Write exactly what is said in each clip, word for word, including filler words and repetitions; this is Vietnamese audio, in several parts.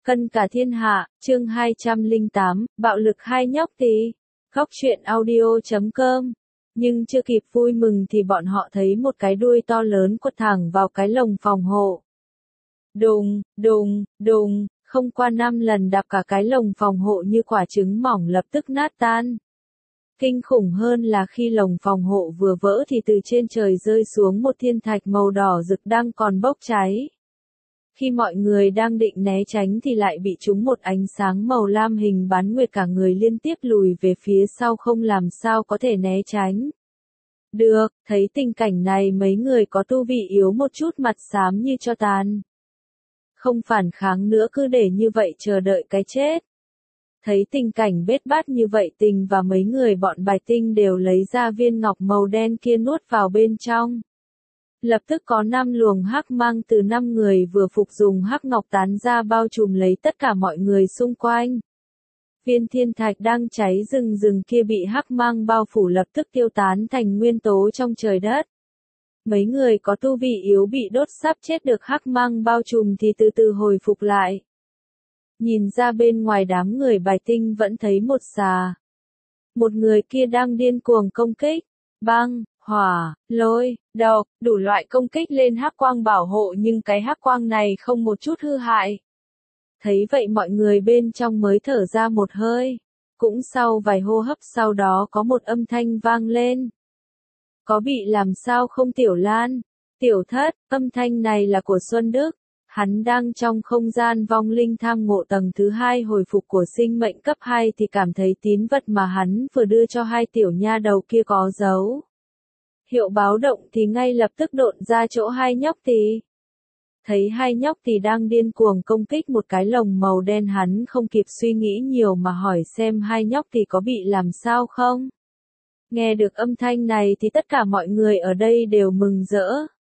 Cân cả thiên hạ, chương hai trăm lẻ tám, bạo lực hai nhóc tí. Góc truyện audio chấm com. Nhưng chưa kịp vui mừng thì bọn họ thấy một cái đuôi to lớn quật thẳng vào cái lồng phòng hộ. Đùng, đùng, đùng, không qua năm lần đạp cả cái lồng phòng hộ như quả trứng mỏng lập tức nát tan. Kinh khủng hơn là khi lồng phòng hộ vừa vỡ thì từ trên trời rơi xuống một thiên thạch màu đỏ rực đang còn bốc cháy. Khi mọi người đang định né tránh thì lại bị trúng một ánh sáng màu lam hình bán nguyệt, cả người liên tiếp lùi về phía sau không làm sao có thể né tránh. Được, thấy tình cảnh này mấy người có tu vị yếu một chút mặt xám như tro tàn. Không phản kháng nữa, cứ để như vậy chờ đợi cái chết. Thấy tình cảnh bết bát như vậy, Tình và mấy người bọn Bài Tinh đều lấy ra viên ngọc màu đen kia nuốt vào bên trong. Lập tức có năm luồng hắc mang từ năm người vừa phục dùng hắc ngọc tán ra bao trùm lấy tất cả mọi người xung quanh. Viên thiên thạch đang cháy rừng rừng kia bị hắc mang bao phủ lập tức tiêu tán thành nguyên tố trong trời đất. Mấy người có tu vị yếu bị đốt sắp chết được hắc mang bao trùm thì từ từ hồi phục lại. Nhìn ra bên ngoài đám người Bài Tinh vẫn thấy một xà. Một người kia đang điên cuồng công kích. Băng, hỏa, lôi, độc, đủ loại công kích lên hắc quang bảo hộ, nhưng cái hắc quang này không một chút hư hại. Thấy vậy mọi người bên trong mới thở ra một hơi. Cũng sau vài hô hấp sau đó có một âm thanh vang lên. Có bị làm sao không Tiểu Lan? Tiểu Thất, âm thanh này là của Xuân Đức. Hắn đang trong không gian vong linh tham ngộ tầng thứ hai hồi phục của sinh mệnh cấp hai thì cảm thấy tín vật mà hắn vừa đưa cho hai tiểu nha đầu kia có dấu. Hiệu báo động thì ngay lập tức độn ra chỗ hai nhóc tí. Thấy hai nhóc tí đang điên cuồng công kích một cái lồng màu đen, hắn không kịp suy nghĩ nhiều mà hỏi xem hai nhóc tí có bị làm sao không. Nghe được âm thanh này thì tất cả mọi người ở đây đều mừng rỡ.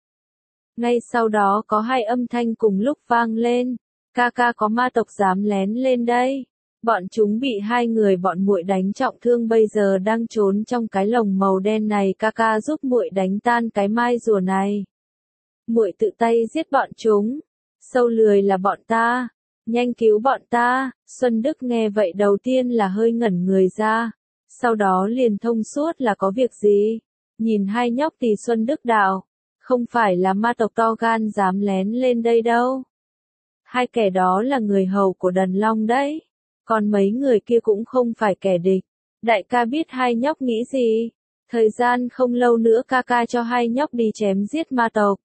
Ngay sau đó có hai âm thanh cùng lúc vang lên. Ca ca, có ma tộc dám lén lên đây. Bọn chúng bị hai người bọn muội đánh trọng thương, bây giờ đang trốn trong cái lồng màu đen này, ca ca giúp muội đánh tan cái mai rùa này. Muội tự tay giết bọn chúng. Sâu lười là bọn ta. Nhanh cứu bọn ta. Xuân Đức nghe vậy đầu tiên là hơi ngẩn người ra. Sau đó liền thông suốt là có việc gì. Nhìn hai nhóc thì Xuân Đức đạo. Không phải là ma tộc to gan dám lén lên đây đâu. Hai kẻ đó là người hầu của Đần Long đấy. Còn mấy người kia cũng không phải kẻ địch. Đại ca biết hai nhóc nghĩ gì. Thời gian không lâu nữa ca ca cho hai nhóc đi chém giết ma tộc.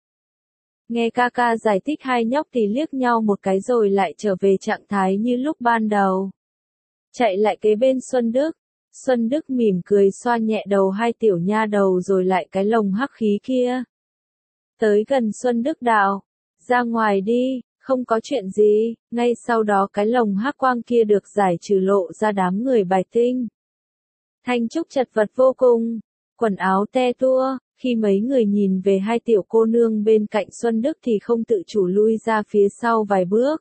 Nghe ca ca giải thích, hai nhóc thì liếc nhau một cái rồi lại trở về trạng thái như lúc ban đầu. Chạy lại kế bên Xuân Đức. Xuân Đức mỉm cười xoa nhẹ đầu hai tiểu nha đầu rồi lại cái lồng hắc khí kia. Tới gần Xuân Đức đạo. Ra ngoài đi, không có chuyện gì. Ngay sau đó cái lồng hắc quang kia được giải trừ, lộ ra đám người Bài Tinh. Thanh Trúc chật vật vô cùng. Quần áo te tua. Khi mấy người nhìn về hai tiểu cô nương bên cạnh Xuân Đức thì không tự chủ lui ra phía sau vài bước.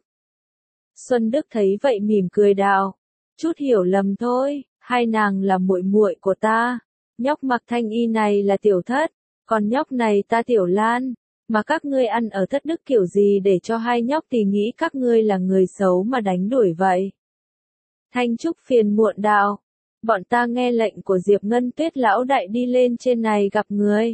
Xuân Đức thấy vậy mỉm cười đạo. Chút hiểu lầm thôi, hai nàng là muội muội của ta. Nhóc mặc thanh y này là Tiểu Thất. Còn nhóc này ta Tiểu Lan, mà các ngươi ăn ở Thất Đức kiểu gì để cho hai nhóc thì nghĩ các ngươi là người xấu mà đánh đuổi vậy. Thanh Trúc phiền muộn đạo, bọn ta nghe lệnh của Diệp Ngân Tuyết lão đại đi lên trên này gặp người.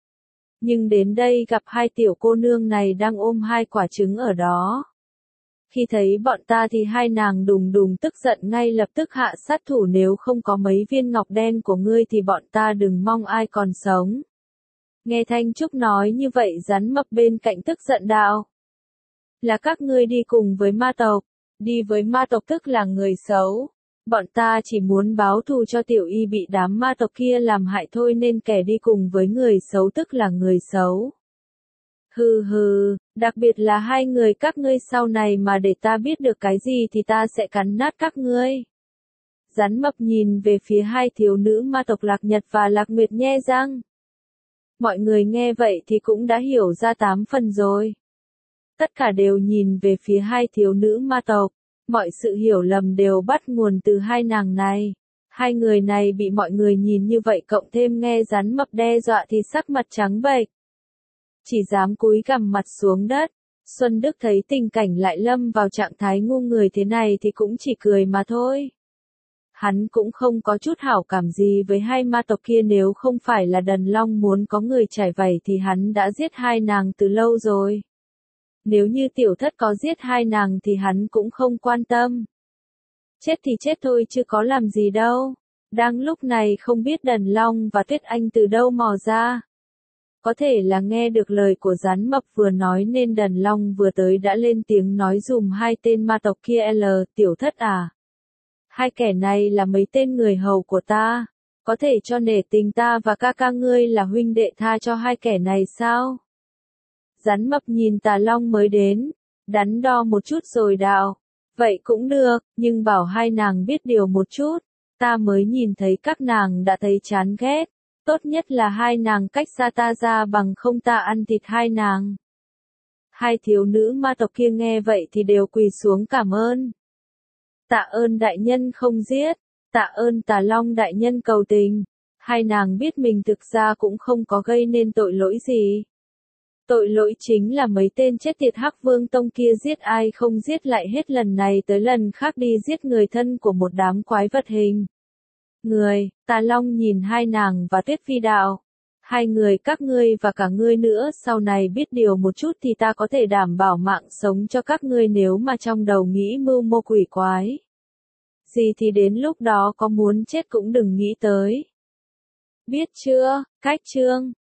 Nhưng đến đây gặp hai tiểu cô nương này đang ôm hai quả trứng ở đó. Khi thấy bọn ta thì hai nàng đùng đùng tức giận, ngay lập tức hạ sát thủ, nếu không có mấy viên ngọc đen của ngươi thì bọn ta đừng mong ai còn sống. Nghe Thanh Trúc nói như vậy, Rắn Mập bên cạnh tức giận đạo. Là các ngươi đi cùng với ma tộc, đi với ma tộc tức là người xấu. Bọn ta chỉ muốn báo thù cho Tiểu Y bị đám ma tộc kia làm hại thôi, nên kẻ đi cùng với người xấu tức là người xấu. Hừ hừ, đặc biệt là hai người các ngươi, sau này mà để ta biết được cái gì thì ta sẽ cắn nát các ngươi. Rắn Mập nhìn về phía hai thiếu nữ ma tộc Lạc Nhật và Lạc Nguyệt nhe răng. Mọi người nghe vậy thì cũng đã hiểu ra tám phần rồi. Tất cả đều nhìn về phía hai thiếu nữ ma tộc. Mọi sự hiểu lầm đều bắt nguồn từ hai nàng này. Hai người này bị mọi người nhìn như vậy cộng thêm nghe Rắn Mập đe dọa thì sắc mặt trắng bệch. Chỉ dám cúi gằm mặt xuống đất. Xuân Đức thấy tình cảnh lại lâm vào trạng thái ngu người thế này thì cũng chỉ cười mà thôi. Hắn cũng không có chút hảo cảm gì với hai ma tộc kia, nếu không phải là Đần Long muốn có người trải vảy thì hắn đã giết hai nàng từ lâu rồi. Nếu như tiểu thất có giết hai nàng thì hắn cũng không quan tâm. Chết thì chết thôi chứ có làm gì đâu. Đang lúc này không biết Đần Long và Tuyết Anh từ đâu mò ra. Có thể là nghe được lời của Rắn Mập vừa nói nên Đần Long vừa tới đã lên tiếng nói dùm hai tên ma tộc kia. L, tiểu thất à? Hai kẻ này là mấy tên người hầu của ta. Có thể cho nể tình ta và ca ca ngươi là huynh đệ tha cho hai kẻ này sao? Rắn Mập nhìn Tà Long mới đến, đắn đo một chút rồi đạo. Vậy cũng được, nhưng bảo hai nàng biết điều một chút. Ta mới nhìn thấy các nàng đã thấy chán ghét. Tốt nhất là hai nàng cách xa ta ra, bằng không ta ăn thịt hai nàng. Hai thiếu nữ ma tộc kia nghe vậy thì đều quỳ xuống cảm ơn. Tạ ơn đại nhân không giết, tạ ơn Tà Long đại nhân cầu tình. Hai nàng biết mình thực ra cũng không có gây nên tội lỗi gì. Tội lỗi chính là mấy tên chết tiệt Hắc Vương Tông kia giết ai không giết lại hết lần này tới lần khác đi giết người thân của một đám quái vật hình người. Tà Long nhìn hai nàng và Tuyết Phi đạo. Hai người các ngươi và cả ngươi nữa sau này biết điều một chút thì ta có thể đảm bảo mạng sống cho các ngươi, nếu mà trong đầu nghĩ mưu mô quỷ quái gì thì đến lúc đó có muốn chết cũng đừng nghĩ tới. Biết chưa? Cách chương